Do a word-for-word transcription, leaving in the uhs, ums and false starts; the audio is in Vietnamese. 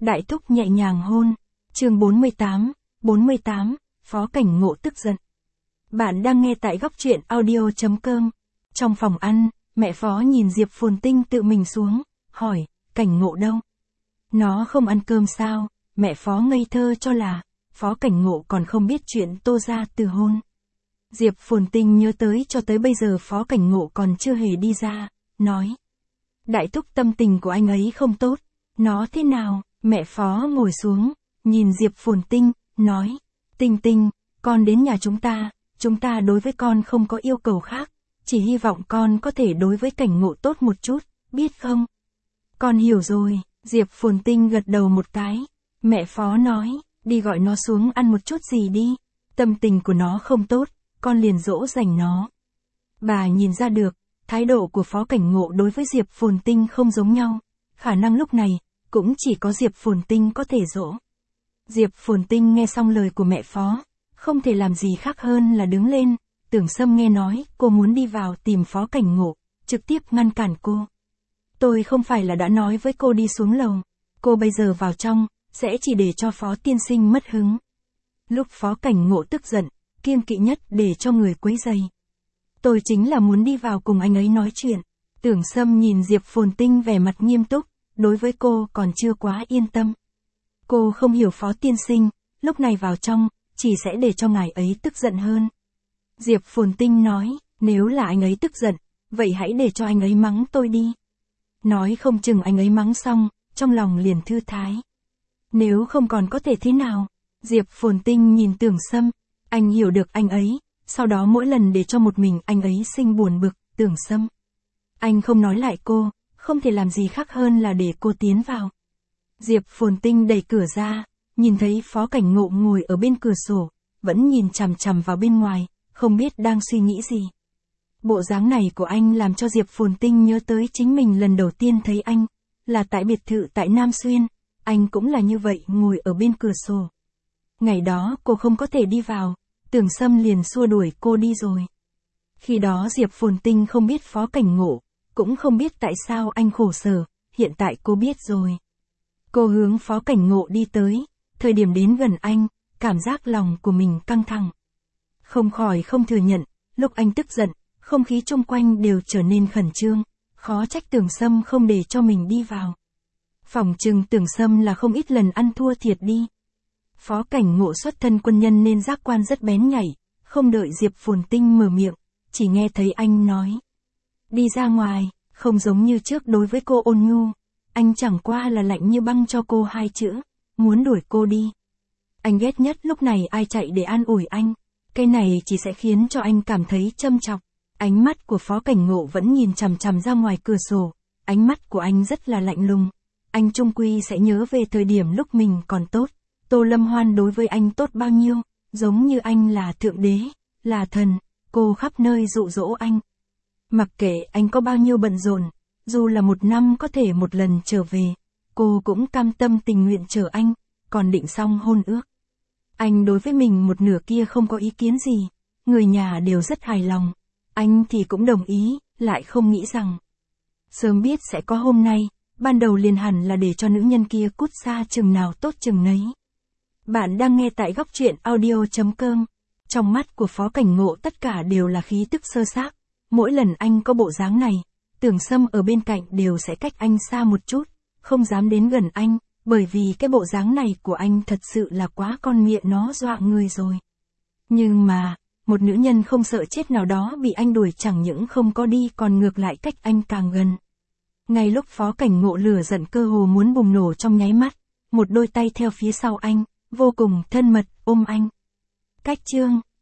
Đại thúc nhẹ nhàng hôn. Chương bốn mươi tám, bốn mươi tám, Phó Cảnh Ngộ tức giận. Bạn đang nghe tại góc truyện audio chấm com. Trong phòng ăn, mẹ Phó nhìn Diệp Phồn Tinh tự mình xuống, hỏi, Cảnh Ngộ đâu? Nó không ăn cơm sao? Mẹ Phó ngây thơ cho là, Phó Cảnh Ngộ còn không biết chuyện Tô gia từ hôn. Diệp Phồn Tinh nhớ tới cho tới bây giờ Phó Cảnh Ngộ còn chưa hề đi ra, nói. Đại thúc tâm tình của anh ấy không tốt, nó thế nào? Mẹ Phó ngồi xuống, nhìn Diệp Phồn Tinh, nói, Tinh Tinh, con đến nhà chúng ta, chúng ta đối với con không có yêu cầu khác, chỉ hy vọng con có thể đối với Cảnh Ngộ tốt một chút, biết không? Con hiểu rồi, Diệp Phồn Tinh gật đầu một cái. Mẹ Phó nói, đi gọi nó xuống ăn một chút gì đi, tâm tình của nó không tốt, con liền dỗ dành nó. Bà nhìn ra được, thái độ của Phó Cảnh Ngộ đối với Diệp Phồn Tinh không giống nhau, khả năng lúc này, cũng chỉ có Diệp Phồn Tinh có thể dỗ. Diệp Phồn Tinh nghe xong lời của mẹ Phó, không thể làm gì khác hơn là đứng lên. Tưởng Sâm nghe nói cô muốn đi vào tìm Phó Cảnh Ngộ, trực tiếp ngăn cản cô. Tôi không phải là đã nói với cô đi xuống lầu, cô bây giờ vào trong, sẽ chỉ để cho Phó tiên sinh mất hứng. Lúc Phó Cảnh Ngộ tức giận, kiêng kỵ nhất để cho người quấy rầy. Tôi chính là muốn đi vào cùng anh ấy nói chuyện. Tưởng Sâm nhìn Diệp Phồn Tinh vẻ mặt nghiêm túc, đối với cô còn chưa quá yên tâm. Cô không hiểu Phó tiên sinh, lúc này vào trong, chỉ sẽ để cho ngài ấy tức giận hơn. Diệp Phồn Tinh nói, nếu là anh ấy tức giận, vậy hãy để cho anh ấy mắng tôi đi. Nói không chừng anh ấy mắng xong, trong lòng liền thư thái. Nếu không còn có thể thế nào? Diệp Phồn Tinh nhìn Tưởng Sâm, anh hiểu được anh ấy, sau đó mỗi lần để cho một mình anh ấy sinh buồn bực. Tưởng Sâm, anh không nói lại cô, không thể làm gì khác hơn là để cô tiến vào. Diệp Phồn Tinh đẩy cửa ra, nhìn thấy Phó Cảnh Ngộ ngồi ở bên cửa sổ, vẫn nhìn chằm chằm vào bên ngoài, không biết đang suy nghĩ gì. Bộ dáng này của anh làm cho Diệp Phồn Tinh nhớ tới chính mình lần đầu tiên thấy anh, là tại biệt thự tại Nam Xuyên, anh cũng là như vậy ngồi ở bên cửa sổ. Ngày đó cô không có thể đi vào, Tưởng Sâm liền xua đuổi cô đi rồi. Khi đó Diệp Phồn Tinh không biết Phó Cảnh Ngộ, cũng không biết tại sao anh khổ sở, hiện tại cô biết rồi. Cô hướng Phó Cảnh Ngộ đi tới, thời điểm đến gần anh, cảm giác lòng của mình căng thẳng. Không khỏi không thừa nhận, lúc anh tức giận, không khí xung quanh đều trở nên khẩn trương, khó trách Tưởng Sâm không để cho mình đi vào. Phỏng chừng Tưởng Sâm là không ít lần ăn thua thiệt đi. Phó Cảnh Ngộ xuất thân quân nhân nên giác quan rất bén nhạy, không đợi Diệp Phồn Tinh mở miệng, chỉ nghe thấy anh nói. Đi ra ngoài, không giống như trước đối với cô ôn nhu, anh chẳng qua là lạnh như băng cho cô hai chữ, muốn đuổi cô đi. Anh ghét nhất lúc này ai chạy để an ủi anh, cái này chỉ sẽ khiến cho anh cảm thấy châm chọc. Ánh mắt của Phó Cảnh Ngộ vẫn nhìn chằm chằm ra ngoài cửa sổ, ánh mắt của anh rất là lạnh lùng. Anh chung quy sẽ nhớ về thời điểm lúc mình còn tốt, Tô Lâm Hoan đối với anh tốt bao nhiêu, giống như anh là thượng đế, là thần, cô khắp nơi dụ dỗ anh. Mặc kệ anh có bao nhiêu bận rộn, dù là một năm có thể một lần trở về, cô cũng cam tâm tình nguyện chờ anh, còn định xong hôn ước. Anh đối với mình một nửa kia không có ý kiến gì, người nhà đều rất hài lòng, anh thì cũng đồng ý, lại không nghĩ rằng sớm biết sẽ có hôm nay, ban đầu liền hẳn là để cho nữ nhân kia cút xa chừng nào tốt chừng nấy. Bạn đang nghe tại góc truyện audio chấm com. Trong mắt của Phó Cảnh Ngộ tất cả đều là khí tức sơ xác, mỗi lần anh có bộ dáng này, Tưởng Sâm ở bên cạnh đều sẽ cách anh xa một chút, không dám đến gần anh, bởi vì cái bộ dáng này của anh thật sự là quá con nghiện nó dọa người rồi. Nhưng mà, một nữ nhân không sợ chết nào đó bị anh đuổi chẳng những không có đi còn ngược lại cách anh càng gần. Ngay lúc Phó Cảnh Ngộ lửa giận cơ hồ muốn bùng nổ trong nháy mắt, một đôi tay theo phía sau anh, vô cùng thân mật, ôm anh. Cách chương,